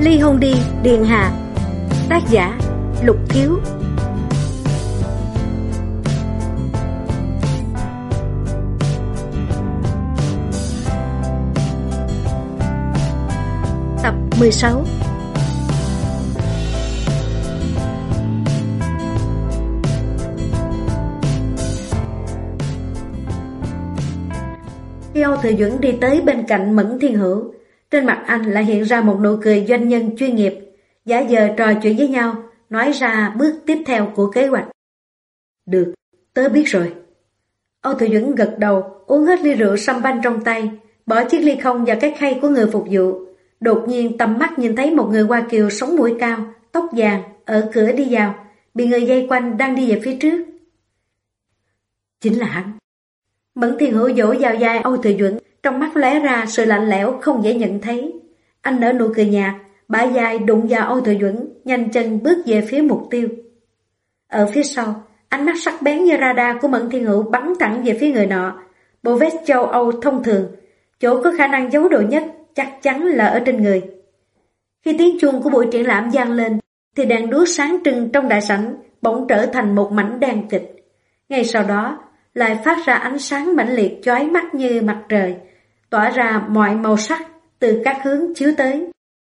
Ly hôn đi, Điện Hạ. Tác giả Lục Thiếu. Tập 16. Khi Âu Thừa Duẩn đi tới bên cạnh Mẫn Thiên Hữu, trên mặt anh lại hiện ra một nụ cười doanh nhân chuyên nghiệp, giả vờ trò chuyện với nhau, nói ra bước tiếp theo của kế hoạch. Được, tớ biết rồi. Âu Thừa Duẩn gật đầu, uống hết ly rượu champagne trong tay, bỏ chiếc ly không vào cái khay của người phục vụ. Đột nhiên tầm mắt nhìn thấy một người Hoa Kiều sống mũi cao, tóc vàng, ở cửa đi vào, bị người dây quanh đang đi về phía trước. Chính là hắn. Mẫn Thiên Hữu vỗ vào vai Âu Thừa Duẩn, trong mắt lóe ra sự lạnh lẽo không dễ nhận thấy. Anh nở nụ cười nhạt, bả vai đụng vào Âu Thừa Duẩn, nhanh chân bước về phía mục tiêu. Ở phía sau, ánh mắt sắc bén như radar của Mẫn Thiên Hữu bắn thẳng về phía người nọ. Bộ vest châu Âu thông thường, chỗ có khả năng giấu đồ nhất chắc chắn là ở trên người. Khi tiếng chuông của buổi triển lãm vang lên, thì đèn đuốc sáng trưng trong đại sảnh bỗng trở thành một mảnh đen kịch. Ngay sau đó, lại phát ra ánh sáng mãnh liệt chói mắt như mặt trời, tỏa ra mọi màu sắc từ các hướng chiếu tới.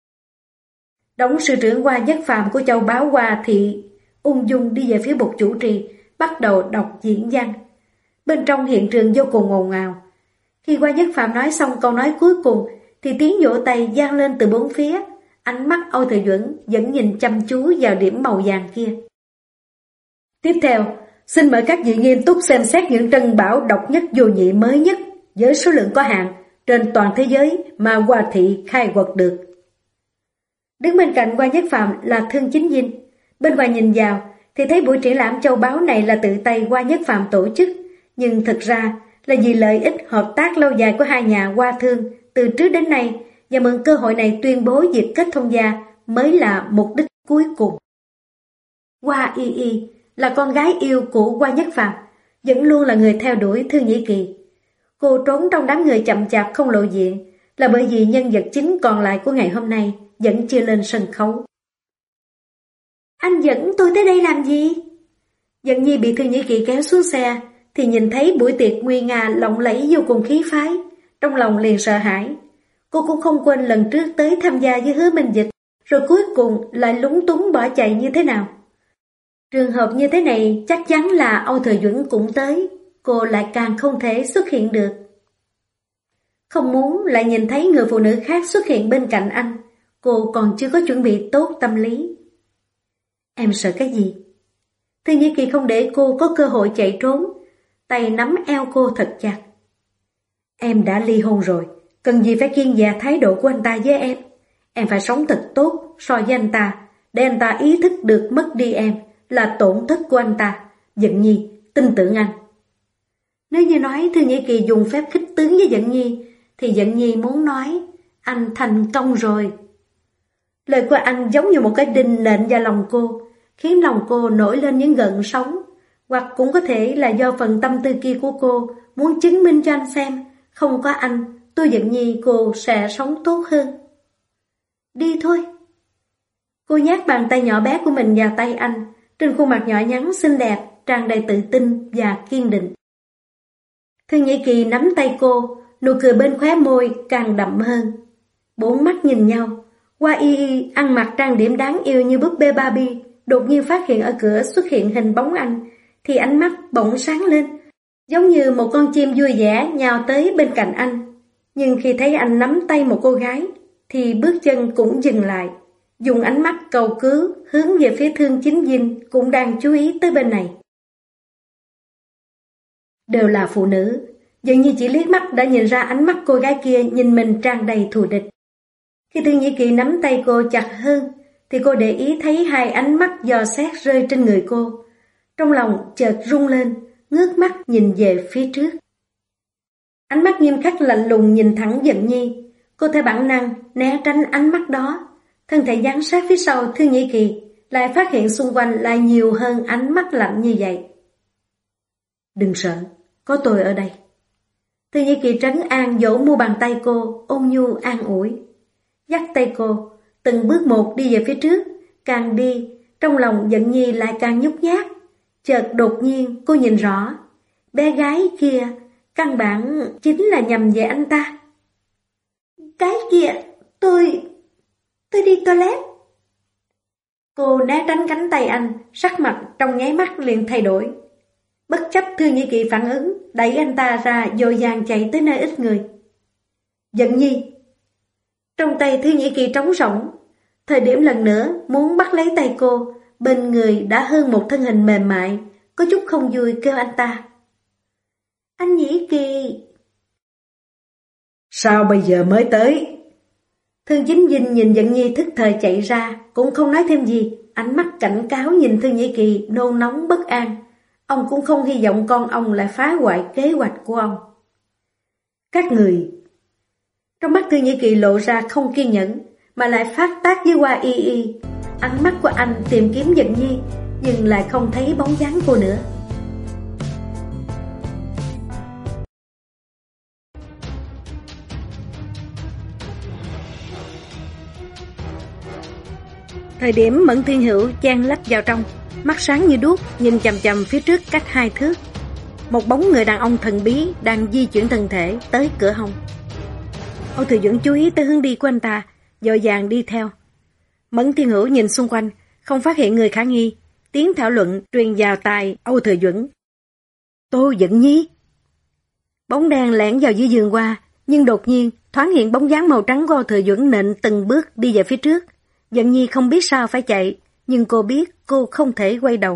Đổng sư trưởng Hoa Nhất Phàm của châu báo Hoa Thị ung dung đi về phía bục chủ trì, bắt đầu đọc diễn văn. Bên trong hiện trường vô cùng ồn ào. Khi Hoa Nhất Phàm nói xong câu nói cuối cùng, thì tiếng vỗ tay vang lên từ bốn phía. Ánh mắt Âu Thừa Duẩn vẫn nhìn chăm chú vào điểm màu vàng kia. Tiếp theo, xin mời các vị nghiêm túc xem xét những trân bảo độc nhất vô nhị mới nhất với số lượng có hạn trên toàn thế giới mà Hoa Thị khai quật được. Đứng bên cạnh Hoa Nhất Phàm là Thương Chính Dinh. Bên ngoài nhìn vào thì thấy buổi triển lãm châu báu này là tự tay Hoa Nhất Phàm tổ chức, nhưng thực ra là vì lợi ích hợp tác lâu dài của hai nhà Hoa Thương từ trước đến nay, và mượn cơ hội này tuyên bố việc kết thông gia mới là mục đích cuối cùng. Hoa Y Y là con gái yêu của Hoa Nhất Phàm, vẫn luôn là người theo đuổi Thương Nhĩ Kỳ. Cô trốn trong đám người chậm chạp không lộ diện là bởi vì nhân vật chính còn lại của ngày hôm nay vẫn chưa lên sân khấu. Anh dẫn tôi tới đây làm gì? Dận Nhi bị Thương Nhĩ Kỳ kéo xuống xe thì nhìn thấy buổi tiệc nguy nga lộng lẫy vô cùng khí phái, trong lòng liền sợ hãi. Cô cũng không quên lần trước tới tham gia với Hứa Minh Dịch, rồi cuối cùng lại lúng túng bỏ chạy như thế nào. Trường hợp như thế này chắc chắn là Âu Thừa Duẩn cũng tới, cô lại càng không thể xuất hiện được. Không muốn lại nhìn thấy người phụ nữ khác xuất hiện bên cạnh anh, cô còn chưa có chuẩn bị tốt tâm lý. Em sợ cái gì? Thương Nhĩ Kỳ không để cô có cơ hội chạy trốn, tay nắm eo cô thật chặt. Em đã ly hôn rồi, cần gì phải kiêng dè thái độ của anh ta với em. Em phải sống thật tốt so với anh ta, để anh ta ý thức được mất đi em là tổn thất của anh ta. Dận Nhi, tin tưởng anh. Nếu như nói Thương Nhĩ Kỳ dùng phép khích tướng với Dận Nhi, thì Dận Nhi muốn nói anh thành công rồi. Lời của anh giống như một cái đinh nện vào lòng cô, khiến lòng cô nổi lên những gợn sóng. Hoặc cũng có thể là do phần tâm tư kia của cô muốn chứng minh cho anh xem, không có anh, tôi Dận Nhi cô sẽ sống tốt hơn. Đi thôi. Cô nhét bàn tay nhỏ bé của mình vào tay anh, trên khuôn mặt nhỏ nhắn xinh đẹp, tràn đầy tự tin và kiên định. Thương Nhĩ Kỳ nắm tay cô, nụ cười bên khóe môi càng đậm hơn. Bốn mắt nhìn nhau, Hoa Y Y ăn mặc trang điểm đáng yêu như búp bê Barbie, đột nhiên phát hiện ở cửa xuất hiện hình bóng anh, thì ánh mắt bỗng sáng lên, giống như một con chim vui vẻ nhào tới bên cạnh anh. Nhưng khi thấy anh nắm tay một cô gái, thì bước chân cũng dừng lại, dùng ánh mắt cầu cứu hướng về phía Thương Chính Dinh cũng đang chú ý tới bên này. Đều là phụ nữ, dường như chỉ liếc mắt đã nhìn ra ánh mắt cô gái kia nhìn mình tràn đầy thù địch. Khi Thương Nhĩ Kỳ nắm tay cô chặt hơn, thì cô để ý thấy hai ánh mắt dò xét rơi trên người cô. Trong lòng chợt rung lên, ngước mắt nhìn về phía trước. Ánh mắt nghiêm khắc lạnh lùng nhìn thẳng Dận Nhi. Cô theo bản năng né tránh ánh mắt đó, thân thể giáng sát phía sau Thương Nhĩ Kỳ, lại phát hiện xung quanh lại nhiều hơn ánh mắt lạnh như vậy. Đừng sợ, có tôi ở đây. Thương Nhĩ Kỳ trấn an vỗ mu bàn tay cô, ôn nhu an ủi. Dắt tay cô, từng bước một đi về phía trước, càng đi, trong lòng Dận Nhi lại càng nhút nhát. Chợt đột nhiên cô nhìn rõ, bé gái kia căn bản chính là nhằm về anh ta. Cái kia, tôi đi toilet. Cô né tránh cánh tay anh, sắc mặt trong nháy mắt liền thay đổi. Bất chấp Thư Nhĩ Kỳ phản ứng, đẩy anh ta ra dội vàng chạy tới nơi ít người. Dận Nhi. Trong tay Thư Nhĩ Kỳ trống rỗng, thời điểm lần nữa muốn bắt lấy tay cô, bên người đã hơn một thân hình mềm mại, có chút không vui kêu anh ta. Anh Nhĩ Kỳ. Sao bây giờ mới tới? Thương Chính Dinh nhìn Dận Nhi thức thời chạy ra, cũng không nói thêm gì, ánh mắt cảnh cáo nhìn Thư Nhĩ Kỳ nôn nóng bất an. Ông cũng không hy vọng con ông lại phá hoại kế hoạch của ông. Các người. Trong mắt Thư Nhĩ Kỳ lộ ra không kiên nhẫn, mà lại phát tác với Hoa Y Y. Ánh mắt của anh tìm kiếm Dận Nhi, nhưng lại không thấy bóng dáng cô nữa. Thời điểm Mẫn Thiên Hữu chen lách vào trong, mắt sáng như đuốc, nhìn chằm chằm phía trước cách 2 thước. Một bóng người đàn ông thần bí đang di chuyển thân thể tới cửa hông. Âu Thừa Duẩn chú ý tới hướng đi của anh ta, vội vàng đi theo. Mẫn Thiên Hữu nhìn xung quanh, không phát hiện người khả nghi, tiếng thảo luận truyền vào tai Âu Thừa Duẩn. Tô Dận Nhi. Bóng đen lẻn vào dưới giường qua, nhưng đột nhiên thoáng hiện bóng dáng màu trắng của Âu Thừa Duẩn nện từng bước đi về phía trước. Dận Nhi không biết sao phải chạy, nhưng cô biết cô không thể quay đầu.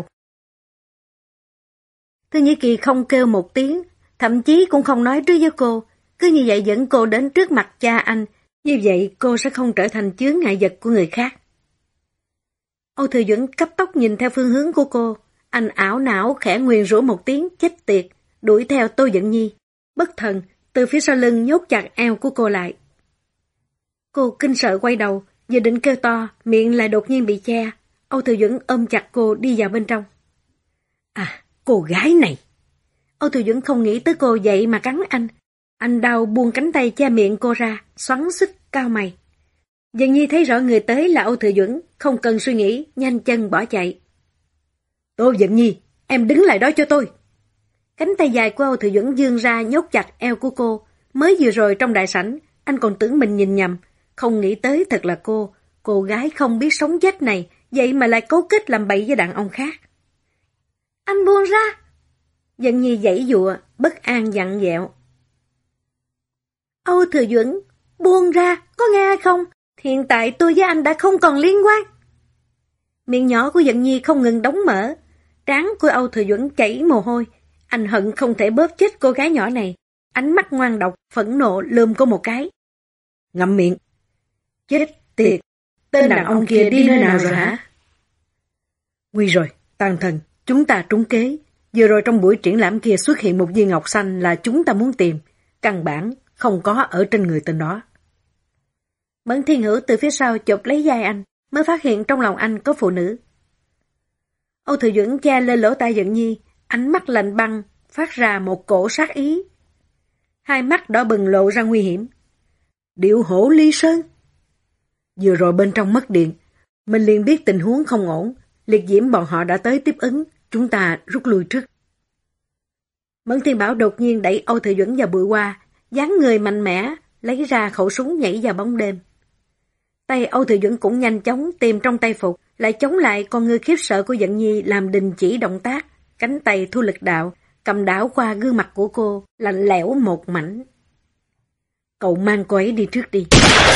Thư Nhĩ Kỳ không kêu một tiếng, thậm chí cũng không nói trước với cô, cứ như vậy dẫn cô đến trước mặt cha anh, như vậy cô sẽ không trở thành chướng ngại vật của người khác. Âu Thừa Duẩn cấp tốc nhìn theo phương hướng của cô, anh ảo não khẽ nguyền rủa một tiếng chết tiệt, đuổi theo Tô Dận Nhi, bất thần từ phía sau lưng nhốt chặt eo của cô lại. Cô kinh sợ quay đầu, vừa định kêu to, miệng lại đột nhiên bị che. Âu Thừa Duẩn ôm chặt cô đi vào bên trong. À, cô gái này! Âu Thừa Duẩn không nghĩ tới cô vậy mà cắn anh. Anh đau buông cánh tay che miệng cô ra, xoắn xít cao mày. Dần Nhi thấy rõ người tới là Âu Thừa Duẩn, không cần suy nghĩ, nhanh chân bỏ chạy. Tô Dận Nhi, em đứng lại đó cho tôi. Cánh tay dài của Âu Thừa Duẩn vươn ra nhốt chặt eo của cô. Mới vừa rồi trong đại sảnh, anh còn tưởng mình nhìn nhầm, không nghĩ tới thật là cô gái không biết sống chết này, vậy mà lại cấu kết làm bậy với đàn ông khác. Anh buông ra! Dận Nhi giãy giụa, bất an dặn dẹo. Âu Thừa Duẩn, buông ra, có nghe hay không? Hiện tại tôi với anh đã không còn liên quan. Miệng nhỏ của Dận Nhi không ngừng đóng mở, trán của Âu Thừa Duẩn chảy mồ hôi. Anh hận không thể bóp chết cô gái nhỏ này. Ánh mắt ngoan độc, phẫn nộ lườm cô một cái. Ngậm miệng. Chết tiệt, tên đàn ông kia đi nơi nào rồi hả? Nguy rồi, Tàn Thần, chúng ta trúng kế. Vừa rồi trong buổi triển lãm kia xuất hiện một viên ngọc xanh là chúng ta muốn tìm. Căn bản không có ở trên người tên đó. Mẫn Thiên Hữu từ phía sau chụp lấy vai anh, mới phát hiện trong lòng anh có phụ nữ. Âu Thừa Duẩn che lên lỗ tai Dận Nhi, ánh mắt lạnh băng, phát ra một cổ sát ý. Hai mắt đỏ bừng lộ ra nguy hiểm. Điệu hổ ly sơn. Vừa rồi bên trong mất điện, mình liền biết tình huống không ổn, liệt diễm bọn họ đã tới tiếp ứng, chúng ta rút lui trước. Mẫn Thiên Bảo đột nhiên đẩy Âu Thừa Duẩn vào bụi hoa, dáng người mạnh mẽ, lấy ra khẩu súng nhảy vào bóng đêm. Tay Âu Thừa Duẩn cũng nhanh chóng tìm trong tay phục, lại chống lại con ngươi khiếp sợ của Dận Nhi làm đình chỉ động tác, cánh tay thu lực đạo, cầm đảo qua gương mặt của cô, lạnh lẽo một mảnh. Cậu mang cô ấy đi trước đi.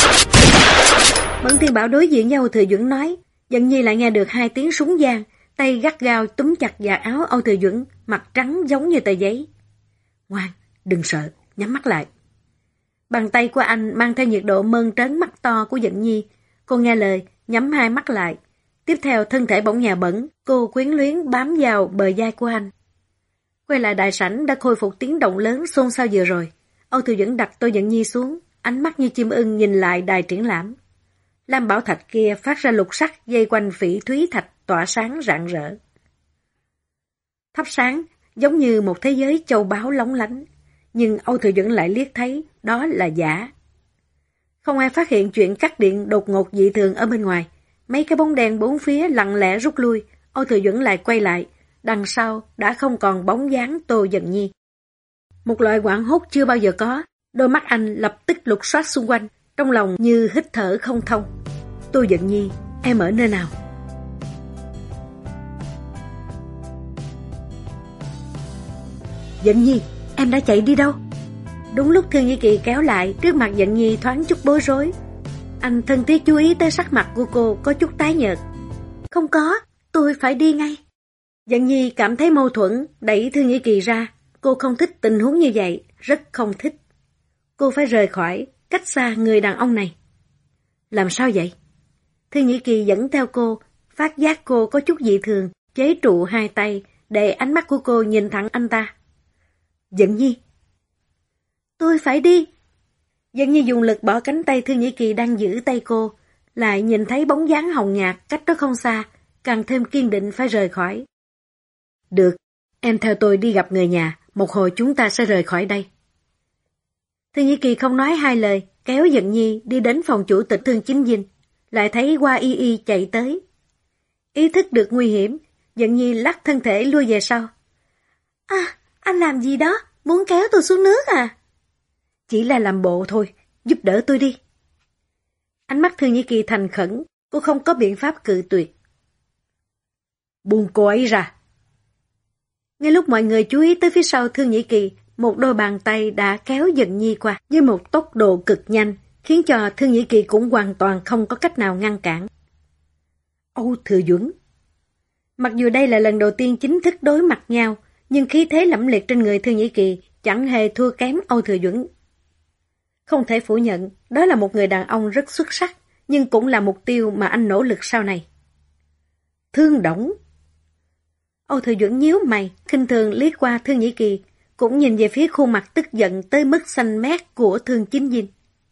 Mẫn Thiên Bảo đối diện với Âu Thừa Duẩn nói, Dận Nhi lại nghe được 2 tiếng súng vang, tay gắt gao túm chặt vạt áo Âu Thừa Duẩn, mặt trắng giống như tờ giấy. Ngoan, đừng sợ, nhắm mắt lại. Bàn tay của anh mang theo nhiệt độ mơn trớn mắt to của Dận Nhi. Cô nghe lời, nhắm 2 mắt lại. Tiếp theo thân thể bỗng nhà bẩn, cô quyến luyến bám vào bờ vai của anh. Quay lại đại sảnh đã khôi phục tiếng động lớn xôn xao vừa rồi. Âu Thừa Duẩn đặt Tô Dận Nhi xuống, ánh mắt như chim ưng nhìn lại đài triển lãm. Lam bảo thạch kia phát ra lục sắc dây quanh phỉ thúy thạch tỏa sáng rạng rỡ. Thắp sáng giống như một thế giới châu báu lóng lánh, nhưng Âu Thừa Duẩn lại liếc thấy đó là giả. Không ai phát hiện chuyện cắt điện đột ngột dị thường ở bên ngoài. Mấy cái bóng đèn bốn phía lặng lẽ rút lui, Âu Thừa Duẩn lại quay lại, đằng sau đã không còn bóng dáng Tô Dận Nhi. Một loại hoảng hốt chưa bao giờ có, đôi mắt anh lập tức lục soát xung quanh, trong lòng như hít thở không thông. Tô Dận Nhi, em ở nơi nào? Dận Nhi, em đã chạy đi đâu? Đúng lúc Thương Nhĩ Kỳ kéo lại, trước mặt Dận Nhi thoáng chút bối rối. Anh thân thiết chú ý tới sắc mặt của cô có chút tái nhợt. Không có, tôi phải đi ngay. Dận Nhi cảm thấy mâu thuẫn, đẩy Thương Nhĩ Kỳ ra. Cô không thích tình huống như vậy, rất không thích. Cô phải rời khỏi, cách xa người đàn ông này. Làm sao vậy? Thương Nhĩ Kỳ dẫn theo cô, phát giác cô có chút dị thường, chế trụ hai tay, để ánh mắt của cô nhìn thẳng anh ta. Dận Nhi. Tôi phải đi. Dận Nhi dùng lực bỏ cánh tay Thương Nhĩ Kỳ đang giữ tay cô, lại nhìn thấy bóng dáng hồng nhạt cách đó không xa, càng thêm kiên định phải rời khỏi. Được, em theo tôi đi gặp người nhà, một hồi chúng ta sẽ rời khỏi đây. Thương Nhĩ Kỳ không nói hai lời, kéo Dận Nhi đi đến phòng chủ tịch Thương Chính Dinh, lại thấy Hoa Y Y chạy tới. Ý thức được nguy hiểm, Dận Nhi lắc thân thể lui về sau. À, anh làm gì đó, muốn kéo tôi xuống nước à? Chỉ là làm bộ thôi, giúp đỡ tôi đi. Ánh mắt Thương Nhĩ Kỳ thành khẩn, cô không có biện pháp cự tuyệt. Buông cô ấy ra. Ngay lúc mọi người chú ý tới phía sau Thương Nhĩ Kỳ, một đôi bàn tay đã kéo Dận Nhi qua với một tốc độ cực nhanh, khiến cho Thương Nhĩ Kỳ cũng hoàn toàn không có cách nào ngăn cản. Âu Thừa Duẩn. Mặc dù đây là lần đầu tiên chính thức đối mặt nhau, nhưng khí thế lẫm liệt trên người Thương Nhĩ Kỳ chẳng hề thua kém Âu Thừa Duẩn. Không thể phủ nhận, đó là một người đàn ông rất xuất sắc, nhưng cũng là mục tiêu mà anh nỗ lực sau này. Thương Đổng. Âu Thừa Duẩn nhíu mày, khinh thường liếc qua Thương Nhĩ Kỳ, cũng nhìn về phía khuôn mặt tức giận tới mức xanh mét của Thương Chính Dinh.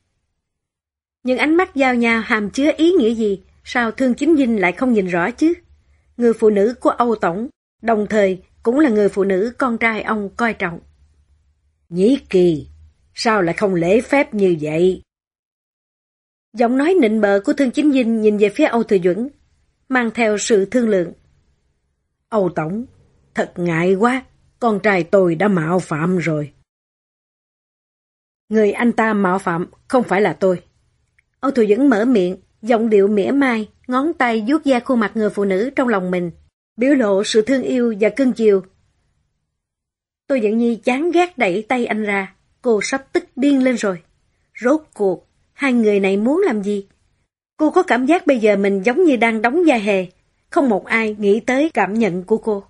Những ánh mắt giao nhau hàm chứa ý nghĩa gì, sao Thương Chính Dinh lại không nhìn rõ chứ? Người phụ nữ của Âu Tổng, đồng thời cũng là người phụ nữ con trai ông coi trọng. Nhĩ Kỳ, sao lại không lễ phép như vậy? Giọng nói nịnh bợ của Thương Chính Dinh nhìn về phía Âu Thừa Duẩn, mang theo sự thương lượng. Âu Tổng, thật ngại quá, con trai tôi đã mạo phạm rồi. Người anh ta mạo phạm không phải là tôi. Âu Thừa Duẩn mở miệng, giọng điệu mỉa mai, ngón tay vuốt ve khuôn mặt người phụ nữ trong lòng mình, biểu lộ sự thương yêu và cưng chiều. Tô Dận Nhi chán ghét đẩy tay anh ra, cô sắp tức điên lên rồi. Rốt cuộc, hai người này muốn làm gì? Cô có cảm giác bây giờ mình giống như đang đóng vai hề, không một ai nghĩ tới cảm nhận của cô.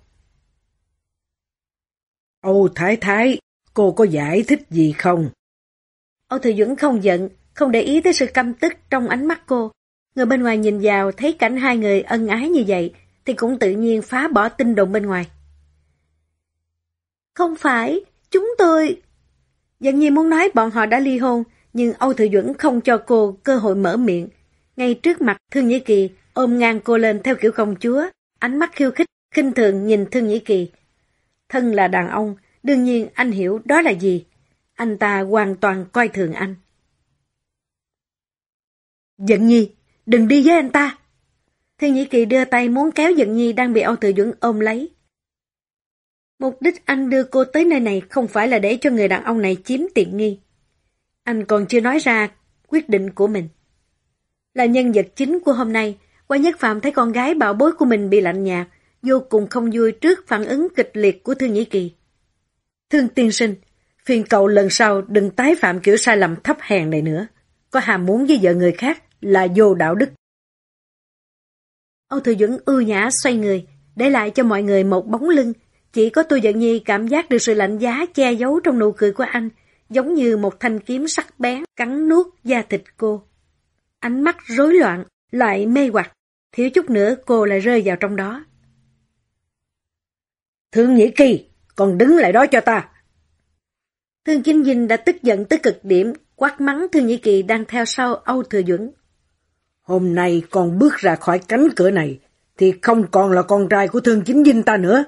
Âu Thái Thái, cô có giải thích gì không? Âu Thừa Duẩn không giận, không để ý tới sự căm tức trong ánh mắt cô. Người bên ngoài nhìn vào thấy cảnh hai người ân ái như vậy, thì cũng tự nhiên phá bỏ tin đồn bên ngoài. Không phải, chúng tôi... Dận Nhi muốn nói bọn họ đã ly hôn, nhưng Âu Thừa Duẩn không cho cô cơ hội mở miệng. Ngay trước mặt Thương Nhĩ Kỳ, ôm ngang cô lên theo kiểu công chúa, ánh mắt khiêu khích, khinh thường nhìn Thương Nhĩ Kỳ. Thân là đàn ông, đương nhiên anh hiểu đó là gì. Anh ta hoàn toàn coi thường anh. Dận Nhi, đừng đi với anh ta. Thương Nhĩ Kỳ đưa tay muốn kéo Dận Nhi đang bị Âu Thừa Duẩn ôm lấy. Mục đích anh đưa cô tới nơi này không phải là để cho người đàn ông này chiếm tiện nghi. Anh còn chưa nói ra quyết định của mình. Là nhân vật chính của hôm nay, Qua Nhất Phàm thấy con gái bảo bối của mình bị lạnh nhạt, vô cùng không vui trước phản ứng kịch liệt của Thương Nhĩ Kỳ. Thương tiên sinh, phiền cậu lần sau đừng tái phạm kiểu sai lầm thấp hèn này nữa. Có ham muốn với vợ người khác là vô đạo đức. Âu Thừa Duẩn ưu nhã xoay người, để lại cho mọi người một bóng lưng. Chỉ có Tô Dận Nhi cảm giác được sự lạnh giá che giấu trong nụ cười của anh, giống như một thanh kiếm sắc bén cắn nuốt da thịt cô. Ánh mắt rối loạn, lại mê hoặc, thiếu chút nữa cô lại rơi vào trong đó. Thương Nhĩ Kỳ, còn đứng lại đó cho ta. Thương Chính Dinh đã tức giận tới cực điểm, quát mắng Thương Nhĩ Kỳ đang theo sau Âu Thừa Duẩn. Hôm nay còn bước ra khỏi cánh cửa này, thì không còn là con trai của Thương Chính Dinh ta nữa.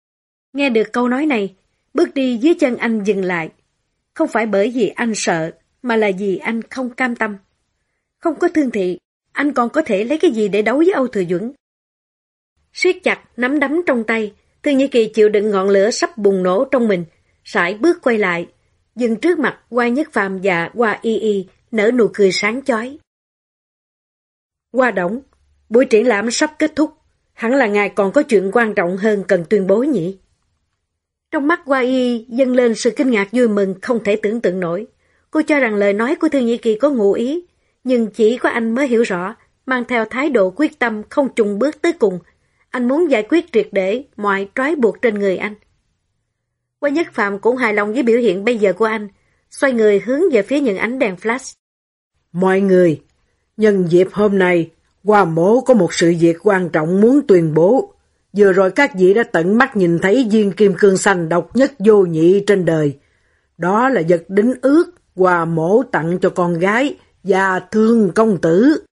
Nghe được câu nói này, bước đi dưới chân anh dừng lại. Không phải bởi vì anh sợ, mà là vì anh không cam tâm. Không có Thương Thị, anh còn có thể lấy cái gì để đấu với Âu Thừa Duẩn? Siết chặt nắm đấm trong tay, Thư Nhĩ Kỳ chịu đựng ngọn lửa sắp bùng nổ trong mình, sải bước quay lại, dừng trước mặt Hoa Nhất Phàm và Hoa Y Y, nở nụ cười sáng chói. Hoa Đồng, buổi triển lãm sắp kết thúc, hẳn là ngài còn có chuyện quan trọng hơn cần tuyên bố nhỉ? Trong mắt Hoa Y dâng lên sự kinh ngạc vui mừng không thể tưởng tượng nổi. Cô cho rằng lời nói của Thư Nhĩ Kỳ có ngụ ý, nhưng chỉ có anh mới hiểu rõ, mang theo thái độ quyết tâm không chùn bước tới cùng. Anh muốn giải quyết triệt để mọi trói buộc trên người anh. Hoa Nhất Phàm cũng hài lòng với biểu hiện bây giờ của anh, xoay người hướng về phía những ánh đèn flash. Mọi người, nhân dịp hôm nay, Hoa Mỗ có một sự việc quan trọng muốn tuyên bố. Vừa rồi các vị đã tận mắt nhìn thấy viên kim cương xanh độc nhất vô nhị trên đời. Đó là vật đính ước Hoa Mỗ tặng cho con gái và Thương công tử.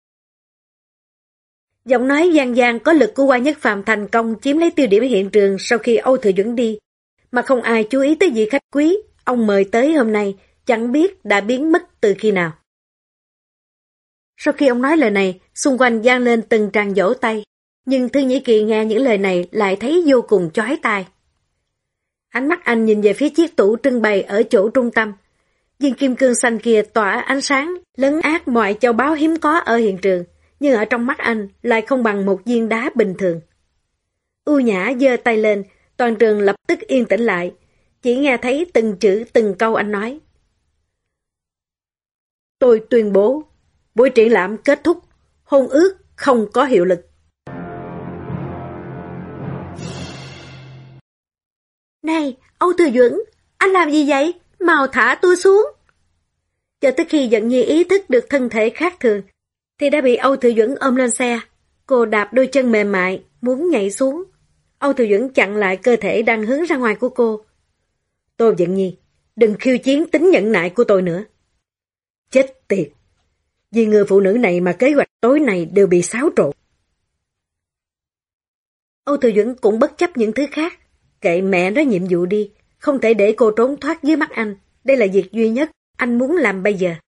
Giọng nói vang vang có lực của Hoa Nhất Phàm thành công chiếm lấy tiêu điểm hiện trường sau khi Âu Thừa Duẩn đi, mà không ai chú ý tới vị khách quý ông mời tới hôm nay, chẳng biết đã biến mất từ khi nào. Sau khi ông nói lời này, xung quanh vang lên từng tràng vỗ tay, nhưng Thư Nhĩ Kỳ nghe những lời này lại thấy vô cùng chói tai. Ánh mắt anh nhìn về phía chiếc tủ trưng bày ở chỗ trung tâm. Viên kim cương xanh kia tỏa ánh sáng, lấn át mọi châu báu hiếm có ở hiện trường, nhưng ở trong mắt anh lại không bằng một viên đá bình thường. Ưu nhã giơ tay lên, toàn trường lập tức yên tĩnh lại, chỉ nghe thấy từng chữ từng câu anh nói. Tôi tuyên bố, buổi triển lãm kết thúc, hôn ước không có hiệu lực. Này, Âu Thừa Duẩn, anh làm gì vậy? Mau thả tôi xuống. Cho tới khi Dận Nhi ý thức được thân thể khác thường, thì đã bị Âu Thừa Duẩn ôm lên xe. Cô đạp đôi chân mềm mại, muốn nhảy xuống. Âu Thừa Duẩn chặn lại cơ thể đang hướng ra ngoài của cô. Tô Dận Nhi, đừng khiêu chiến tính nhẫn nại của tôi nữa. Chết tiệt! Vì người phụ nữ này mà kế hoạch tối nay đều bị xáo trộn. Âu Thừa Duẩn cũng bất chấp những thứ khác. Kệ mẹ nói nhiệm vụ đi, không thể để cô trốn thoát dưới mắt anh. Đây là việc duy nhất anh muốn làm bây giờ.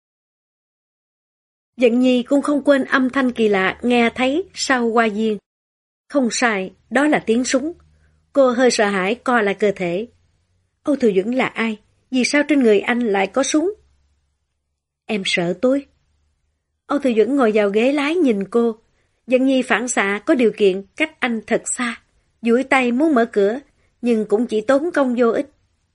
Dận Nhi cũng không quên âm thanh kỳ lạ nghe thấy sau hoa viên. Không sai, đó là tiếng súng. Cô hơi sợ hãi co lại cơ thể. Âu Thừa Duẩn là ai? Vì sao trên người anh lại có súng? Em sợ tôi. Âu Thừa Duẩn ngồi vào ghế lái nhìn cô. Dận Nhi phản xạ có điều kiện cách anh thật xa. Duỗi tay muốn mở cửa, nhưng cũng chỉ tốn công vô ích.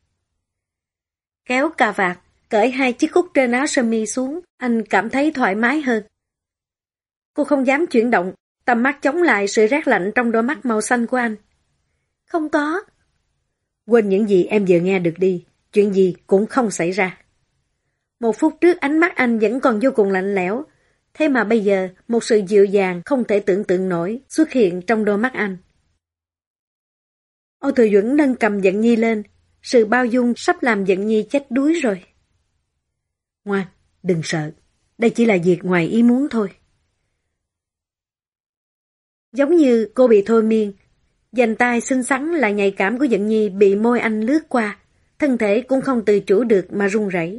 Kéo cà vạt, cởi hai chiếc cúc trên áo sơ mi xuống, anh cảm thấy thoải mái hơn. Cô không dám chuyển động, tầm mắt chống lại sự rét lạnh trong đôi mắt màu xanh của anh. Không có. Quên những gì em vừa nghe được đi, chuyện gì cũng không xảy ra. Một phút trước ánh mắt anh vẫn còn vô cùng lạnh lẽo, thế mà bây giờ một sự dịu dàng không thể tưởng tượng nổi xuất hiện trong đôi mắt anh. Âu Thừa Duẩn nâng cầm Dận Nhi lên, sự bao dung sắp làm Dận Nhi chết đuối rồi. Ngoan, đừng sợ, đây chỉ là việc ngoài ý muốn thôi. Giống như cô bị thôi miên, vành tai xinh xắn là nhạy cảm của Dận Nhi bị môi anh lướt qua, thân thể cũng không tự chủ được mà run rẩy.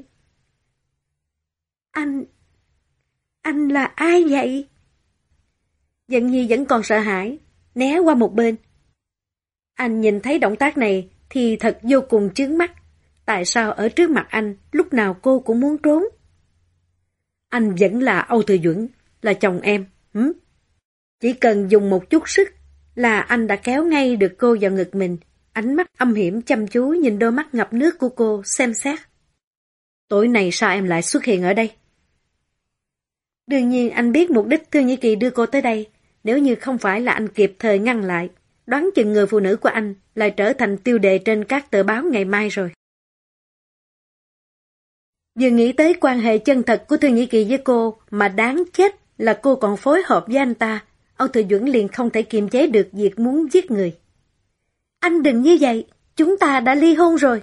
Anh là ai vậy? Dận Nhi vẫn còn sợ hãi, né qua một bên. Anh nhìn thấy động tác này thì thật vô cùng chướng mắt. Tại sao ở trước mặt anh lúc nào cô cũng muốn trốn? Anh vẫn là Âu Thừa Duẩn, là chồng em. Chỉ cần dùng một chút sức là anh đã kéo ngay được cô vào ngực mình. Ánh mắt âm hiểm chăm chú nhìn đôi mắt ngập nước của cô xem xét. Tối nay sao em lại xuất hiện ở đây? Đương nhiên anh biết mục đích Thư Nhĩ Kỳ đưa cô tới đây. Nếu như không phải là anh kịp thời ngăn lại, đoán chừng người phụ nữ của anh lại trở thành tiêu đề trên các tờ báo ngày mai rồi. Vừa nghĩ tới quan hệ chân thật của Thư Nhĩ Kỳ với cô mà đáng chết là cô còn phối hợp với anh ta, Âu Thừa Duẩn liền không thể kiềm chế được việc muốn giết người. Anh đừng như vậy, chúng ta đã ly hôn rồi.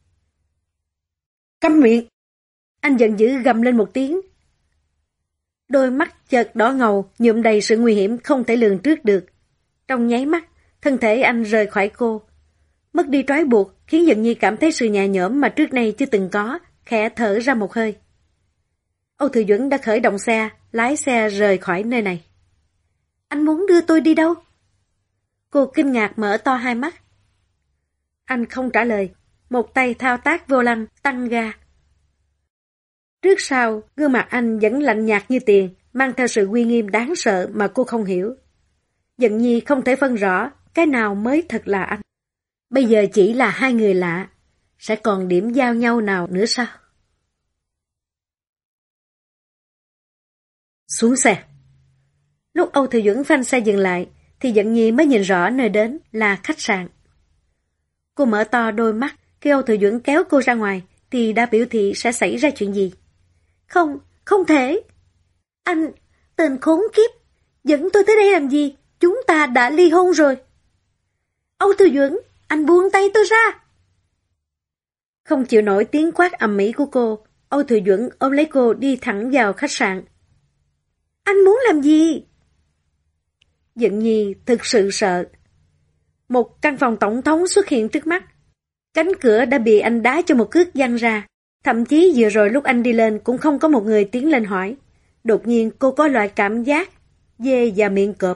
Câm miệng! Anh giận dữ gầm lên một tiếng. Đôi mắt chợt đỏ ngầu nhuộm đầy sự nguy hiểm không thể lường trước được. Trong nháy mắt, thân thể anh rời khỏi cô. Mất đi trói buộc khiến Dận Nhi cảm thấy sự nhẹ nhõm mà trước nay chưa từng có, khẽ thở ra một hơi. Âu Thừa Duẩn đã khởi động xe, lái xe rời khỏi nơi này. Anh muốn đưa tôi đi đâu? Cô kinh ngạc mở to hai mắt. Anh không trả lời, một tay thao tác vô lăng, tăng ga. Trước sau, gương mặt anh vẫn lạnh nhạt như tiền, mang theo sự uy nghiêm đáng sợ mà cô không hiểu. Dận Nhi không thể phân rõ cái nào mới thật là anh. Bây giờ chỉ là hai người lạ, sẽ còn điểm giao nhau nào nữa sao? Xuống xe. Lúc Âu Thừa Duẩn phanh xe dừng lại, thì Dận Nhi mới nhìn rõ nơi đến là khách sạn. Cô mở to đôi mắt, khi Âu Thừa Duẩn kéo cô ra ngoài, thì đã biểu thị sẽ xảy ra chuyện gì. Không, không thể. Anh, tên khốn kiếp, dẫn tôi tới đây làm gì? Chúng ta đã ly hôn rồi. Âu Thừa Duẩn, anh buông tay tôi ra. Không chịu nổi tiếng quát ầm ĩ của cô, Âu Thừa Duẩn ôm lấy cô đi thẳng vào khách sạn. Anh muốn làm gì? Dận Nhi thực sự sợ. Một căn phòng tổng thống xuất hiện trước mắt. Cánh cửa đã bị anh đá cho một cước văng ra. Thậm chí vừa rồi lúc anh đi lên cũng không có một người tiến lên hỏi. Đột nhiên cô có loại cảm giác dê và miệng cọp.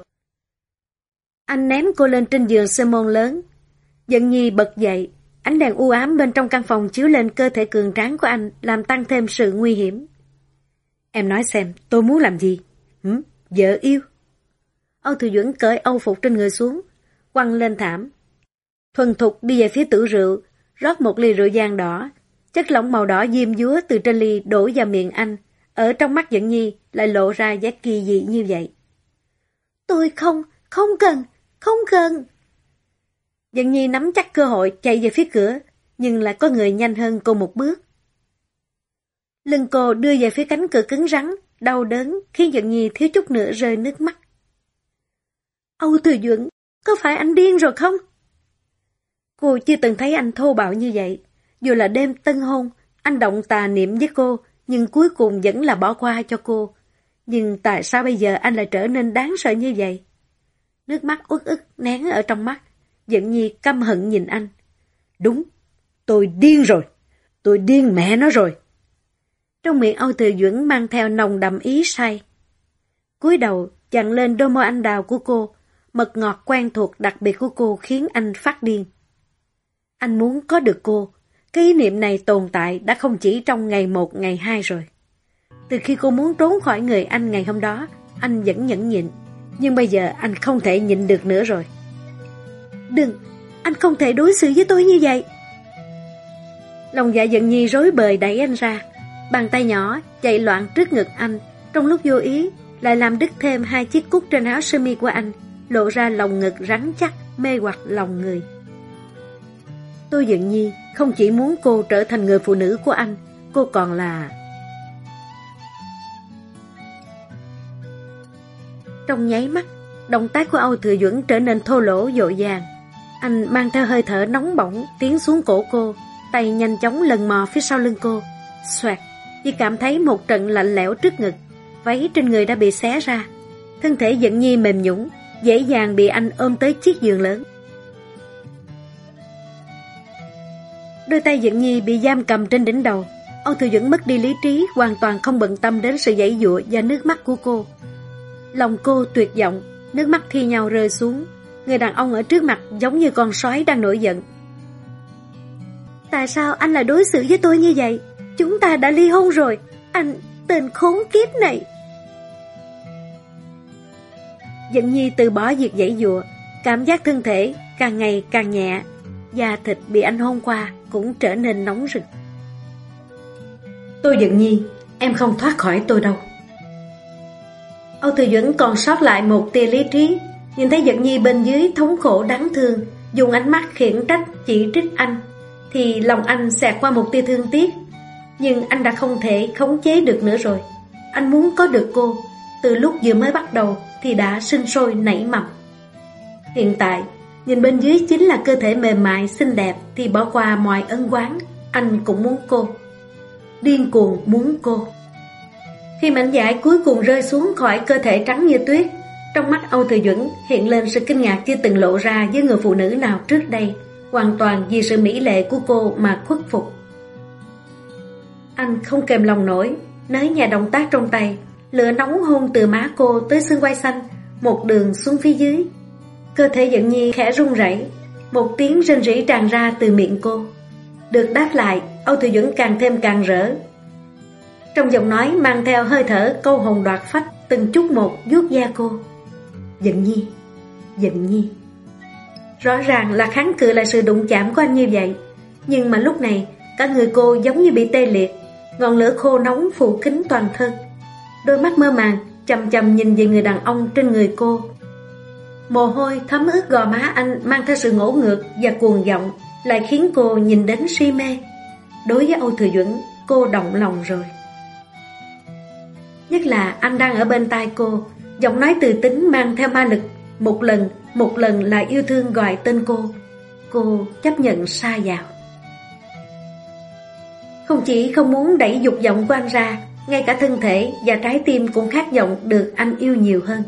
Anh ném cô lên trên giường sơ môn lớn. Dận Nhi bật dậy. Ánh đèn u ám bên trong căn phòng chiếu lên cơ thể cường tráng của anh, làm tăng thêm sự nguy hiểm. Em nói xem, tôi muốn làm gì? Vợ yêu. Âu Thừa Duẩn cởi âu phục trên người xuống, quăng lên thảm. Thuần thục đi về phía tủ rượu, rót một ly rượu vang đỏ. Chất lỏng màu đỏ diêm dúa từ trên ly đổ vào miệng anh. Ở trong mắt Dận Nhi lại lộ ra vẻ kỳ dị như vậy. Tôi không cần. Dận Nhi nắm chắc cơ hội chạy về phía cửa, nhưng lại có người nhanh hơn cô một bước. Lưng cô đưa về phía cánh cửa cứng rắn, đau đớn khiến Dận Nhi thiếu chút nữa rơi nước mắt. Âu Thừa Duẩn, có phải anh điên rồi không? Cô chưa từng thấy anh thô bạo như vậy. Dù là đêm tân hôn, anh động tà niệm với cô, nhưng cuối cùng vẫn là bỏ qua cho cô. Nhưng tại sao bây giờ anh lại trở nên đáng sợ như vậy? Nước mắt uất ức nén ở trong mắt. Dận Nhi căm hận nhìn anh. Đúng, tôi điên rồi. Tôi điên mẹ nó rồi. Trong miệng Âu Thừa Duẩn mang theo nồng đậm ý say. Cúi đầu chặn lên đôi môi anh đào của cô. Mật ngọt quen thuộc đặc biệt của cô khiến anh phát điên. Anh muốn có được cô. Cái ý niệm này tồn tại đã không chỉ trong ngày 1, ngày 2 rồi. Từ khi cô muốn trốn khỏi người anh ngày hôm đó, anh vẫn nhẫn nhịn. Nhưng bây giờ anh không thể nhịn được nữa rồi. Đừng, anh không thể đối xử với tôi như vậy. Lòng dạ Dận Nhi rối bời đẩy anh ra. Bàn tay nhỏ chạy loạn trước ngực anh. Trong lúc vô ý lại làm đứt thêm 2 chiếc cúc trên áo sơ mi của anh, lộ ra lồng ngực rắn chắc mê hoặc lòng người. Tôi Dận Nhi không chỉ muốn cô trở thành người phụ nữ của anh, cô còn là... Trong nháy mắt, động tác của Âu Thừa Duẩn trở nên thô lỗ dội vàng. Anh mang theo hơi thở nóng bỏng tiến xuống cổ cô, tay nhanh chóng lần mò phía sau lưng cô. Xoẹt, chỉ cảm thấy một trận lạnh lẽo trước ngực, váy trên người đã bị xé ra. Thân thể Dận Nhi mềm nhũn, dễ dàng bị anh ôm tới chiếc giường lớn. Đôi tay Dận Nhi bị giam cầm trên đỉnh đầu. Âu Thừa Duẩn mất đi lý trí, hoàn toàn không bận tâm đến sự giãy giụa và nước mắt của cô. Lòng cô tuyệt vọng, nước mắt thi nhau rơi xuống. Người đàn ông ở trước mặt giống như con sói đang nổi giận. Tại sao anh lại đối xử với tôi như vậy? Chúng ta đã ly hôn rồi. Anh, tên khốn kiếp này. Dận Nhi từ bỏ việc giãy giụa, cảm giác thân thể càng ngày càng nhẹ. Da thịt bị anh hôn qua cũng trở nên nóng rực. Tôi Dận Nhi, em không thoát khỏi tôi đâu. Âu Thừa Duẩn còn sót lại một tia lý trí, nhìn thấy Dận Nhi bên dưới thống khổ đáng thương, dùng ánh mắt khiển trách chỉ trích anh, thì lòng anh xẹt qua một tia thương tiếc. Nhưng anh đã không thể khống chế được nữa rồi. Anh muốn có được cô, từ lúc vừa mới bắt đầu thì đã sinh sôi nảy mầm. Hiện tại, nhìn bên dưới chính là cơ thể mềm mại xinh đẹp, thì bỏ qua mọi ân oán, anh cũng muốn cô. Điên cuồng muốn cô. Khi mảnh vải cuối cùng rơi xuống khỏi cơ thể trắng như tuyết, trong mắt Âu Thừa Duẩn hiện lên sự kinh ngạc chưa từng lộ ra với người phụ nữ nào trước đây, hoàn toàn vì sự mỹ lệ của cô mà khuất phục. Anh không kềm lòng nổi, Nới nhà động tác trong tay, lửa nóng hôn từ má cô tới xương quai xanh, một đường xuống phía dưới. Cơ thể Dận Nhi khẽ run rẩy, một tiếng rên rỉ tràn ra từ miệng cô. Được đáp lại, Âu Thừa Duẩn càng thêm càng rỡ. Trong giọng nói mang theo hơi thở câu hồn đoạt phách, từng chút một vuốt da cô. Dận Nhi, Dận Nhi. Rõ ràng là kháng cự lại sự đụng chạm của anh như vậy, nhưng mà lúc này cả người cô giống như bị tê liệt, ngọn lửa khô nóng phủ kín toàn thân. Đôi mắt mơ màng chằm chằm nhìn về người đàn ông trên người cô. Mồ hôi thấm ướt gò má anh mang theo sự ngỗ ngược và cuồng vọng, lại khiến cô nhìn đến si mê. Đối với Âu Thừa Duẩn, cô động lòng rồi. Nhất là anh đang ở bên tai cô, giọng nói từ tính mang theo ma lực, một lần lại yêu thương gọi tên cô. Cô chấp nhận sa vào. Không chỉ không muốn đẩy dục vọng của anh ra, ngay cả thân thể và trái tim cũng khát vọng được anh yêu nhiều hơn.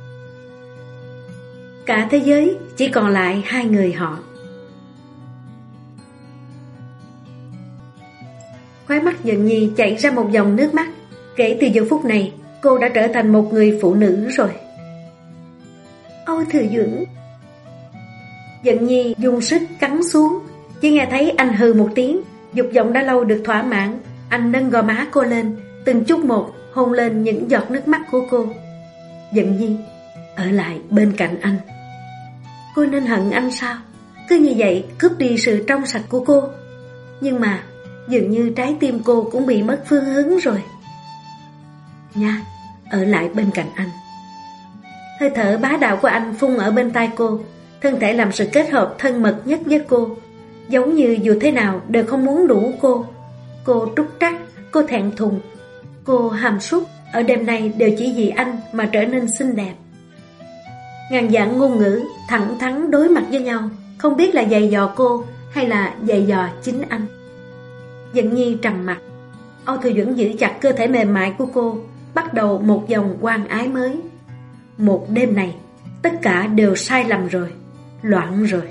Cả thế giới chỉ còn lại hai người họ. Khóe mắt Dận Nhi chảy ra một dòng nước mắt. Kể từ giờ phút này, cô đã trở thành một người phụ nữ rồi. Âu Thừa Duẩn. Dận Nhi dùng sức cắn xuống, chỉ nghe thấy anh hừ một tiếng. Dục vọng đã lâu được thỏa mãn, anh nâng gò má cô lên, từng chút một hôn lên những giọt nước mắt của cô. Dận Nhi, ở lại bên cạnh anh. Cô nên hận anh sao? Cứ như vậy cướp đi sự trong sạch của cô. Nhưng mà dường như trái tim cô cũng bị mất phương hướng rồi. Nha, ở lại bên cạnh anh. Hơi thở bá đạo của anh phun ở bên tai cô, thân thể làm sự kết hợp thân mật nhất với cô, giống như dù thế nào đều không muốn đủ cô. Cô trúc trắc, cô thẹn thùng, cô hàm súc, ở đêm nay đều chỉ vì anh mà trở nên xinh đẹp. Ngàn vạn ngôn ngữ thẳng thắn đối mặt với nhau, không biết là dày dò cô hay là dày dò chính anh. Dận Nhi trầm mặt. Âu Thừa Duẩn giữ chặt cơ thể mềm mại của cô, bắt đầu một vòng quan ái mới. Một đêm này, tất cả đều sai lầm rồi, loạn rồi.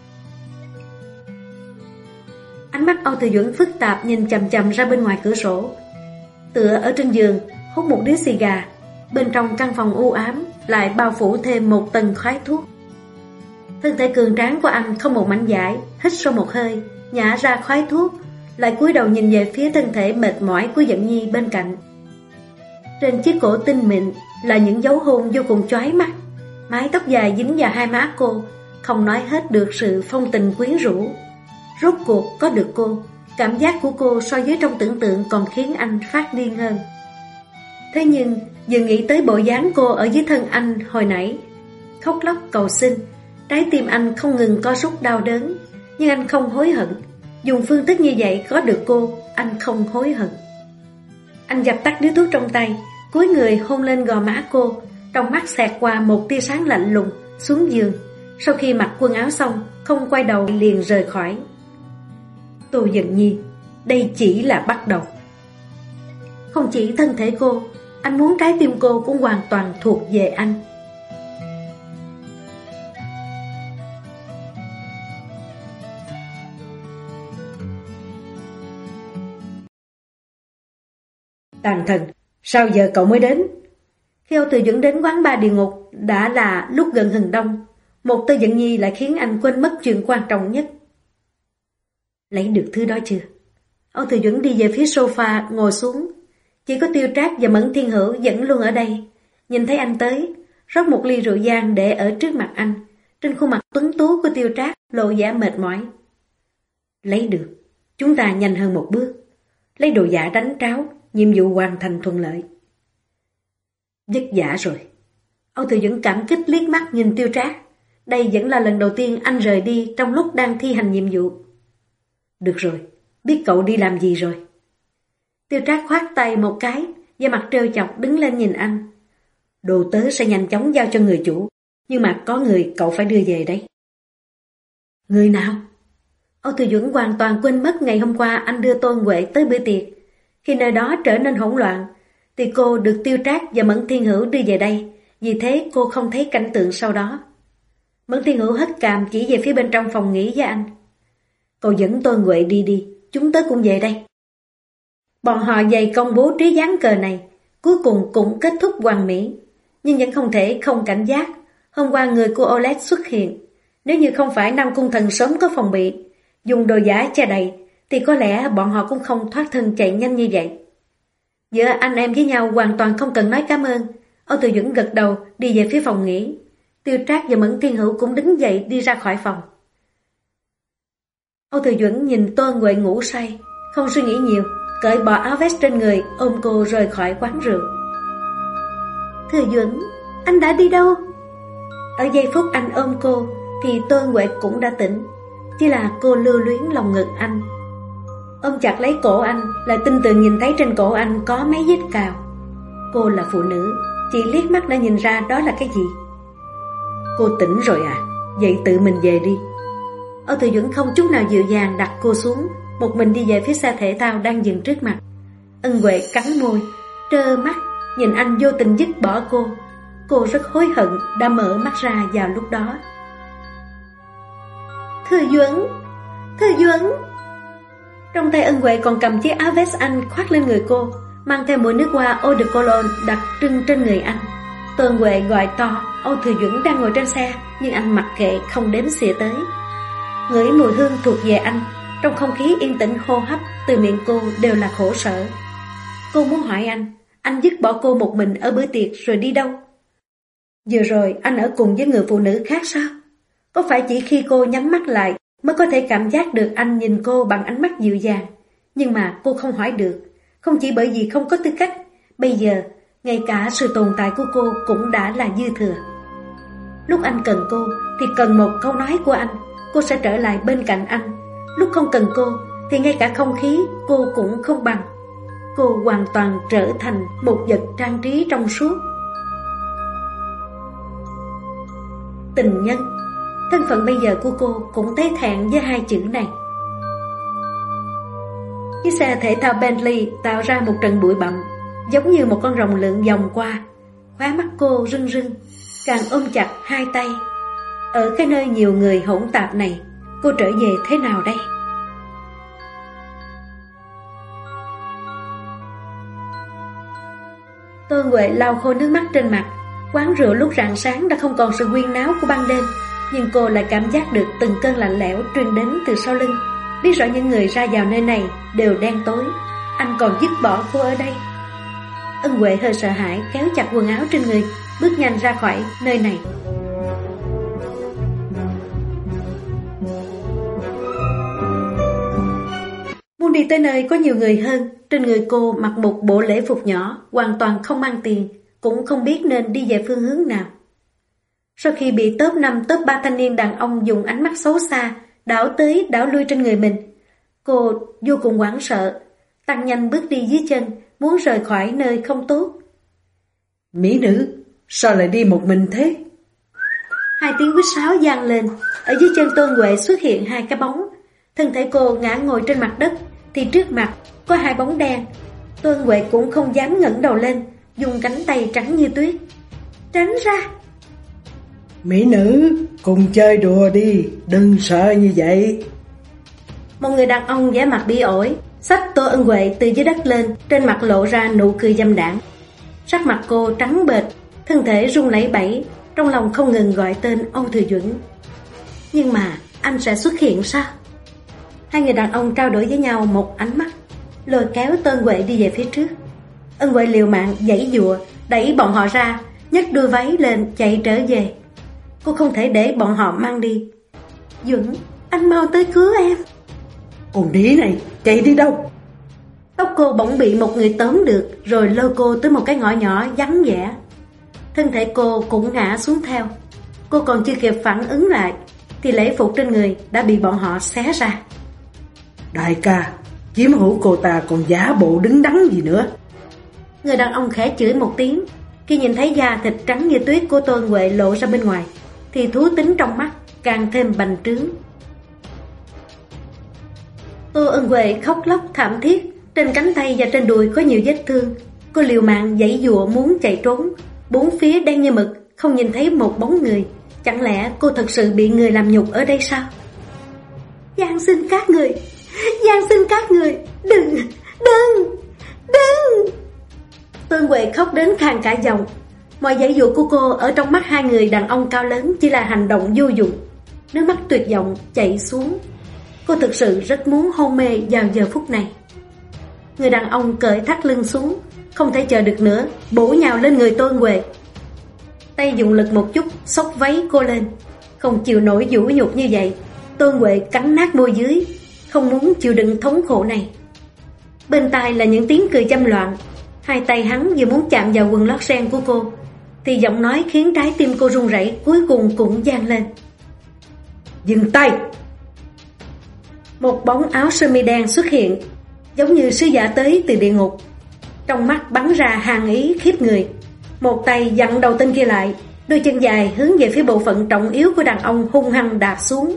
Ánh mắt Âu Thừa Duẩn phức tạp nhìn chằm chằm ra bên ngoài cửa sổ. Tựa ở trên giường, hút một điếu xì gà. Bên trong căn phòng u ám lại bao phủ thêm một tầng khói thuốc. Thân thể cường tráng của anh không một mảnh vải, hít sâu một hơi, nhả ra khói thuốc, lại cúi đầu nhìn về phía thân thể mệt mỏi của Dận Nhi bên cạnh. Trên chiếc cổ tinh mịn là những dấu hôn vô cùng chói mắt. Mái tóc dài dính vào hai má cô, không nói hết được sự phong tình quyến rũ. Rốt cuộc có được cô, cảm giác của cô so với trong tưởng tượng còn khiến anh phát điên hơn. Thế nhưng vừa nghĩ tới bộ dáng cô ở dưới thân anh hồi nãy, khóc lóc cầu xin, trái tim anh không ngừng co rút đau đớn. Nhưng anh không hối hận. Dùng phương thức như vậy có được cô, anh không hối hận. Anh dập tắt điếu thuốc trong tay, cúi người hôn lên gò má cô, trong mắt xẹt qua một tia sáng lạnh lùng, xuống giường. Sau khi mặc quần áo xong, không quay đầu liền rời khỏi. Tô Dận Nhi, đây chỉ là bắt đầu. Không chỉ thân thể cô, anh muốn trái tim cô cũng hoàn toàn thuộc về anh. Tàn thần, sao giờ cậu mới đến? Khi Âu Thừa Duẩn đến quán bar địa ngục đã là lúc gần hừng đông. Một Tô Dận Nhi lại khiến anh quên mất chuyện quan trọng nhất. Lấy được thứ đó chưa? Âu Thừa Duẩn đi về phía sofa ngồi xuống. Chỉ có Tiêu Trác và Mẫn Thiên Hữu vẫn luôn ở đây. Nhìn thấy anh tới, rót một ly rượu vang để ở trước mặt anh. Trên khuôn mặt tuấn tú của Tiêu Trác lộ vẻ mệt mỏi. Lấy được, chúng ta nhanh hơn một bước. Lấy đồ giả đánh tráo, nhiệm vụ hoàn thành thuận lợi. Vất vả rồi. Âu Thừa Duẩn cảm kích liếc mắt nhìn Tiêu Trác. Đây vẫn là lần đầu tiên anh rời đi trong lúc đang thi hành nhiệm vụ. Được rồi, biết cậu đi làm gì rồi. Tiêu Trác khoát tay một cái, da mặt trêu chọc đứng lên nhìn anh. Đồ tớ sẽ nhanh chóng giao cho người chủ, nhưng mà có người cậu phải đưa về đấy. Người nào? Âu Thừa Duẩn hoàn toàn quên mất ngày hôm qua anh đưa Tôn Huệ tới bữa tiệc. Khi nơi đó trở nên hỗn loạn, thì cô được Tiêu Trác và Mẫn Thiên Hữu đưa về đây, vì thế cô không thấy cảnh tượng sau đó. Mẫn Thiên Hữu hất cằm chỉ về phía bên trong phòng nghỉ với anh. Cậu dẫn Tôn Huệ đi đi, chúng tớ cũng về đây. Bọn họ dày công bố trí dán cờ này, cuối cùng cũng kết thúc hoàn mỹ. Nhưng vẫn không thể không cảnh giác. Hôm qua người của Oleg xuất hiện. Nếu như không phải Nam Cung Thần sớm có phòng bị, dùng đồ giả che đậy, thì có lẽ bọn họ cũng không thoát thân chạy nhanh như vậy. Giữa anh em với nhau hoàn toàn không cần nói cảm ơn. Âu Thừa Duẩn gật đầu đi về phía phòng nghỉ. Tiêu Trác và Mẫn Thiên Hữu cũng đứng dậy đi ra khỏi phòng. Âu Thừa Duẩn nhìn Tô Ân Huệ ngủ say, không suy nghĩ nhiều, cởi bỏ áo vest trên người, ôm cô rời khỏi quán rượu. Thừa Duẩn, anh đã đi đâu? Ở giây phút anh ôm cô thì Tô Ân Huệ cũng đã tỉnh, chỉ là cô lưu luyến lòng ngực anh. Ôm chặt lấy cổ anh, lại tinh tường nhìn thấy trên cổ anh có mấy vết cào. Cô là phụ nữ, chỉ liếc mắt đã nhìn ra đó là cái gì. Cô tỉnh rồi à? Vậy tự mình về đi. Âu Thừa Duẩn không chút nào dịu dàng đặt cô xuống, một mình đi về phía xe thể thao đang dừng trước mặt. Ân Huệ cắn môi, trơ mắt nhìn anh vô tình dứt bỏ cô. Cô rất hối hận đã mở mắt ra vào lúc đó. Thừa Duẩn, Thừa Duẩn. Trong tay Ân Huệ còn cầm chiếc áo vest anh khoác lên người cô, mang theo mùi nước hoa eau de cologne đặc trưng trên người anh. Tô Ân Huệ gọi to. Âu Thừa Duẩn đang ngồi trên xe, nhưng anh mặc kệ không đếm xỉa tới. Ngửi mùi hương thuộc về anh, trong không khí yên tĩnh hô hấp từ miệng cô đều là khổ sở. Cô muốn hỏi anh dứt bỏ cô một mình ở bữa tiệc rồi đi đâu? Vừa rồi anh ở cùng với người phụ nữ khác sao? Có phải chỉ khi cô nhắm mắt lại mới có thể cảm giác được anh nhìn cô bằng ánh mắt dịu dàng? Nhưng mà cô không hỏi được, không chỉ bởi vì không có tư cách. Bây giờ, ngay cả sự tồn tại của cô cũng đã là dư thừa. Lúc anh cần cô thì cần một câu nói của anh, cô sẽ trở lại bên cạnh anh. Lúc không cần cô thì ngay cả không khí cô cũng không bằng. Cô hoàn toàn trở thành một vật trang trí trong suốt. Tình nhân. Thân phận bây giờ của cô cũng tế thẹn với hai chữ này. Chiếc xe thể thao Bentley tạo ra một trận bụi bặm, giống như một con rồng lượn vòng qua. Khóe mắt cô rưng rưng, càng ôm chặt hai tay. Ở cái nơi nhiều người hỗn tạp này, cô trở về thế nào đây? Tô Huệ lau khô nước mắt trên mặt. Quán rượu lúc rạng sáng đã không còn sự huyên náo của ban đêm, nhưng cô lại cảm giác được từng cơn lạnh lẽo truyền đến từ sau lưng. Biết rõ những người ra vào nơi này đều đen tối, anh còn dứt bỏ cô ở đây. Ân Huệ hơi sợ hãi kéo chặt quần áo trên người, bước nhanh ra khỏi nơi này. Muốn đi tới nơi có nhiều người hơn. Trên người cô mặc một bộ lễ phục nhỏ, hoàn toàn không mang tiền, cũng không biết nên đi về phương hướng nào. Sau khi bị top 5, top 3 thanh niên đàn ông dùng ánh mắt xấu xa đảo tới đảo lui trên người mình, cô vô cùng hoảng sợ, tăng nhanh bước đi dưới chân, muốn rời khỏi nơi không tốt. Mỹ nữ, sao lại đi một mình thế? Hai tiếng huýt sáo vang lên. Ở dưới chân Tô Huệ xuất hiện hai cái bóng. Thân thể cô ngã ngồi trên mặt đất, thì trước mặt có hai bóng đen. Tô Huệ cũng không dám ngẩng đầu lên, dùng cánh tay trắng như tuyết. Tránh ra! Mỹ nữ, cùng chơi đùa đi, đừng sợ như vậy. Một người đàn ông vẻ mặt bi ổi xách Tô Ân Huệ từ dưới đất lên, trên mặt lộ ra nụ cười dâm đãng. Sắc mặt cô trắng bệch, thân thể run lẩy bẩy, trong lòng không ngừng gọi tên Âu Thừa Duẩn. Nhưng mà anh sẽ xuất hiện sao? Hai người đàn ông trao đổi với nhau một ánh mắt, lôi kéo Tô Ân Huệ đi về phía trước. Ân Huệ liều mạng giãy giụa, đẩy bọn họ ra, nhấc đôi váy lên chạy trở về. Cô không thể để bọn họ mang đi. Duẩn, anh mau tới cứu em. Con đĩ này, chạy đi đâu? Tóc cô bỗng bị một người tóm được, rồi lôi cô tới một cái ngõ nhỏ vắng vẻ. Thân thể cô cũng ngã xuống theo. Cô còn chưa kịp phản ứng lại thì lễ phục trên người đã bị bọn họ xé ra. Đại ca, chiếm hữu cô ta còn giả bộ đứng đắn gì nữa? Người đàn ông khẽ chửi một tiếng. Khi nhìn thấy da thịt trắng như tuyết của Tô Ân Huệ lộ ra bên ngoài, thì thú tính trong mắt càng thêm bành trướng. Tô Ân Huệ khóc lóc thảm thiết, trên cánh tay và trên đùi có nhiều vết thương. Cô liều mạng giãy giụa muốn chạy trốn, bốn phía đen như mực, không nhìn thấy một bóng người. Chẳng lẽ cô thật sự bị người làm nhục ở đây sao? Van xin các người, đừng, Đừng! Tương Huệ khóc đến khàn cả giọng. Mọi giãy dụa của cô ở trong mắt hai người đàn ông cao lớn chỉ là hành động vô dụng. Nước mắt tuyệt vọng chảy xuống. Cô thực sự rất muốn hôn mê vào giờ phút này. Người đàn ông cởi thắt lưng xuống, không thể chờ được nữa, bổ nhào lên người Tôn Huệ. Tay dùng lực một chút, xốc váy cô lên. Không chịu nổi vũ nhục như vậy, Tôn Huệ cắn nát môi dưới, không muốn chịu đựng thống khổ này. Bên tai là những tiếng cười châm loạn. Hai tay hắn vừa muốn chạm vào quần lót ren của cô, thì giọng nói khiến trái tim cô run rẩy cuối cùng cũng vang lên. Dừng tay! Một bóng áo sơ mi đen xuất hiện, giống như sứ giả tới từ địa ngục. Trong mắt bắn ra hàn ý khiếp người. Một tay giằng đầu tên kia lại, đôi chân dài hướng về phía bộ phận trọng yếu của đàn ông hung hăng đạp xuống.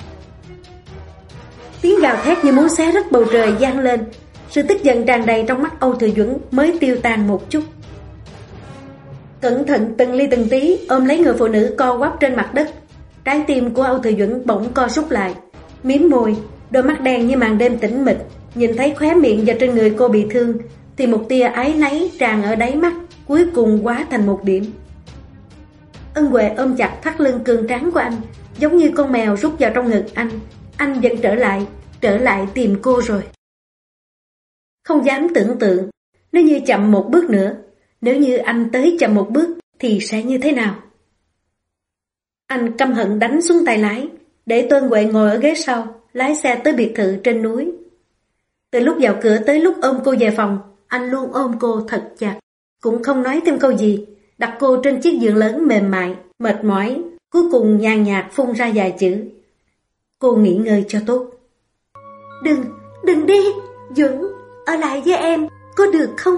Tiếng gào thét như muốn xé rách bầu trời vang lên. Sự tức giận tràn đầy trong mắt Âu Thừa Duẩn mới tiêu tan một chút. Cẩn thận từng ly từng tí ôm lấy người phụ nữ co quắp trên mặt đất. Trái tim của Âu Thừa Duẩn bỗng co rút lại, mím môi, đôi mắt đen như màn đêm tĩnh mịch. Nhìn thấy khóe miệng và trên người cô bị thương, thì một tia áy náy tràn ở đáy mắt, cuối cùng hóa thành một điểm. Ân Huệ ôm chặt thắt lưng cường tráng của anh, giống như con mèo rút vào trong ngực anh. Anh vẫn trở lại tìm cô rồi. Không dám tưởng tượng, nếu như chậm một bước nữa, nếu như anh tới chậm một bước thì sẽ như thế nào? Anh căm hận đánh xuống tay lái, để Tôn Huệ ngồi ở ghế sau, lái xe tới biệt thự trên núi. Từ lúc vào cửa tới lúc ôm cô về phòng, anh luôn ôm cô thật chặt, cũng không nói thêm câu gì, đặt cô trên chiếc giường lớn mềm mại, mệt mỏi, cuối cùng nhàn nhạt phun ra vài chữ. Cô nghỉ ngơi cho tốt. Đừng đi, Duẩn, ở lại với em, có được không?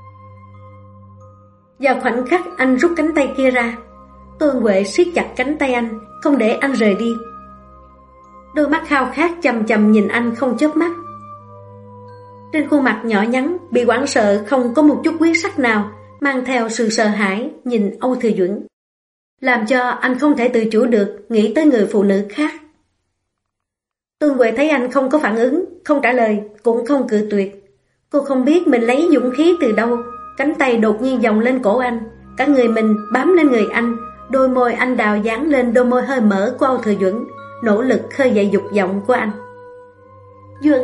Vào khoảnh khắc anh rút cánh tay kia ra, Tôn Huệ siết chặt cánh tay anh, không để anh rời đi. Đôi mắt khao khát chằm chằm nhìn anh không chớp mắt. Trên khuôn mặt nhỏ nhắn bị hoảng sợ không có một chút huyết sắc nào, mang theo sự sợ hãi nhìn Âu Thừa Duẩn, làm cho anh không thể tự chủ được nghĩ tới người phụ nữ khác. Tôn Huệ thấy anh không có phản ứng, không trả lời, cũng không cự tuyệt. Cô không biết mình lấy dũng khí từ đâu, cánh tay đột nhiên vòng lên cổ anh, cả người mình bám lên người anh, đôi môi anh đào dán lên đôi môi hơi mở của Âu Thừa Duẩn, nỗ lực khơi dậy dục vọng của anh. Duẩn,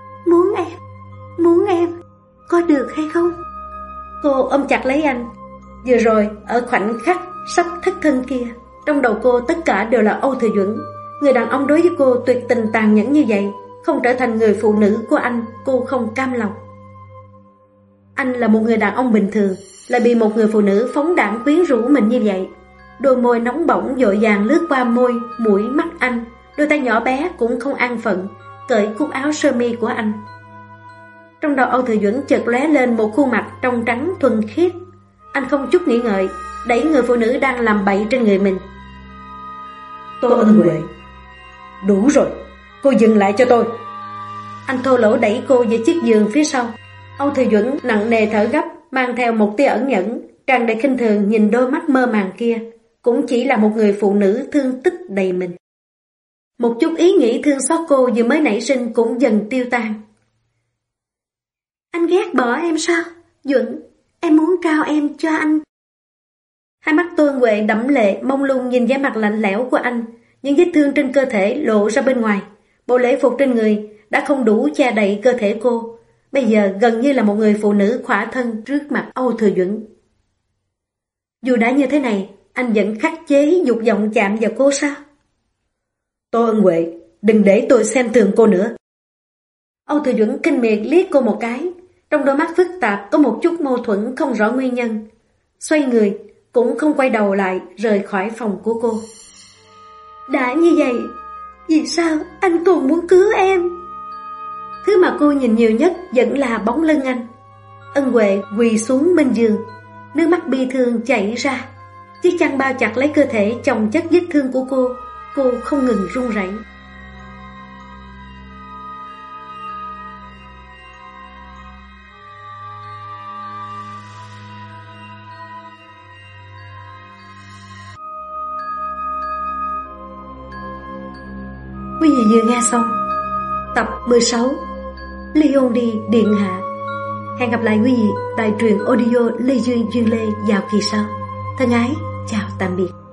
muốn em, có được hay không? Cô ôm chặt lấy anh. Vừa rồi, ở khoảnh khắc sắp thất thân kia, trong đầu cô tất cả đều là Âu Thừa Duẩn. Người đàn ông đối với cô tuyệt tình tàn nhẫn như vậy, không trở thành người phụ nữ của anh, cô không cam lòng. Anh là một người đàn ông bình thường, lại bị một người phụ nữ phóng đãng quyến rũ mình như vậy. Đôi môi nóng bỏng vội vàng lướt qua môi, mũi, mắt anh, đôi tay nhỏ bé cũng không an phận, cởi cúc áo sơ mi của anh. Trong đầu Âu Thừa Duẩn chợt lóe lên một khuôn mặt trong trắng thuần khiết. Anh không chút nghĩ ngợi, đẩy người phụ nữ đang làm bậy trên người mình. Tô Ân Huệ, đủ rồi, cô dừng lại cho tôi. Anh thô lỗ đẩy cô về chiếc giường phía sau. Âu Thừa Duẩn nặng nề thở gấp, mang theo một tia ẩn nhẫn, tràn đầy khinh thường nhìn đôi mắt mơ màng kia, cũng chỉ là một người phụ nữ thương tích đầy mình. Một chút ý nghĩ thương xót cô vừa mới nảy sinh cũng dần tiêu tan. Anh ghét bỏ em sao? Duẩn, em muốn trao em cho anh. Hai mắt Tôn Huệ đẫm lệ mông lung nhìn vẻ mặt lạnh lẽo của anh, những vết thương trên cơ thể lộ ra bên ngoài. Bộ lễ phục trên người đã không đủ che đậy cơ thể cô, bây giờ gần như là một người phụ nữ khỏa thân trước mặt Âu Thừa Duẩn. Dù đã như thế này, anh vẫn khắc chế dục vọng chạm vào cô sao? Tô Ân Huệ, đừng để tôi xem thường cô nữa. Âu Thừa Duẩn kinh miệt liếc cô một cái, trong đôi mắt phức tạp có một chút mâu thuẫn không rõ nguyên nhân. Xoay người, cũng không quay đầu lại rời khỏi phòng của cô. Đã như vậy, vì sao anh còn muốn cứu em? Thứ mà cô nhìn nhiều nhất vẫn là bóng lưng anh. Ân Huệ quỳ xuống bên giường, nước mắt bi thương chảy ra. Chiếc chăn bao chặt lấy cơ thể chồng chất vết thương của cô không ngừng run rẩy. Quý vị vừa nghe xong tập 16 Leon đi Điện Hạ. Hẹn gặp lại quý vị tại truyện audio Lê Duyên Duyên Lê vào kỳ sau. Thân ái, chào tạm biệt.